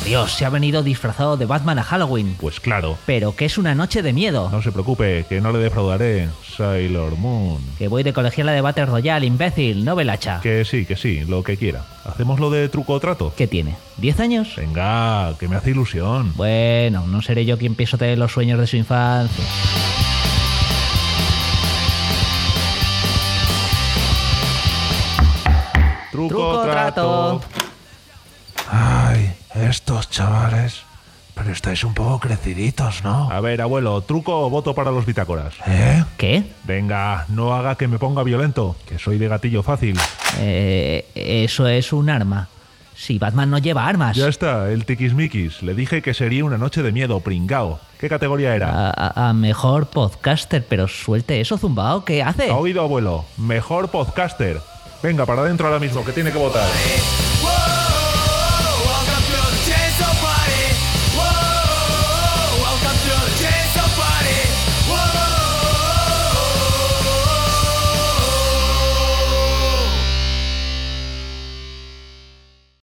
Dios, se ha venido disfrazado de Batman a Halloween. Pues claro. Pero que es una noche de miedo. No se preocupe, que no le defraudaré. Sailor Moon. Que voy de colegiala de Battle Royale, imbécil, no velacha. Que sí, lo que quiera. ¿Hacemos lo de truco o trato? ¿Qué tiene? ¿10 años? Venga, que me hace ilusión. Bueno, no seré yo quien pisote los sueños de su infancia. Truco o trato. Ay, estos chavales. Pero estáis un poco creciditos, ¿no? A ver, abuelo, ¿truco o voto para los bitácoras? ¿Eh? ¿Qué? Venga, no haga que me ponga violento, que soy de gatillo fácil. Eso es un arma. Si Batman no lleva armas. Ya está, el tiquismiquis. Le dije que sería una noche de miedo, pringao. ¿Qué categoría era? A mejor podcaster, pero suelte eso, zumbao. ¿Qué hace? ¿Ha oído, abuelo? Mejor podcaster. Venga, para adentro ahora mismo, que tiene que votar.